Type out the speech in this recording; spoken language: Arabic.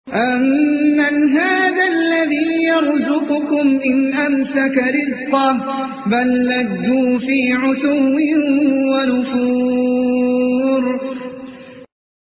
أَمَّنْ هَٰذَا الَّذِي يَرْزُقُكُمْ إِنْ أَمْسَكَ رِزْقَهُ بَل لَّجُّوا فِي عُتُوٍّ وَنُفُورٍ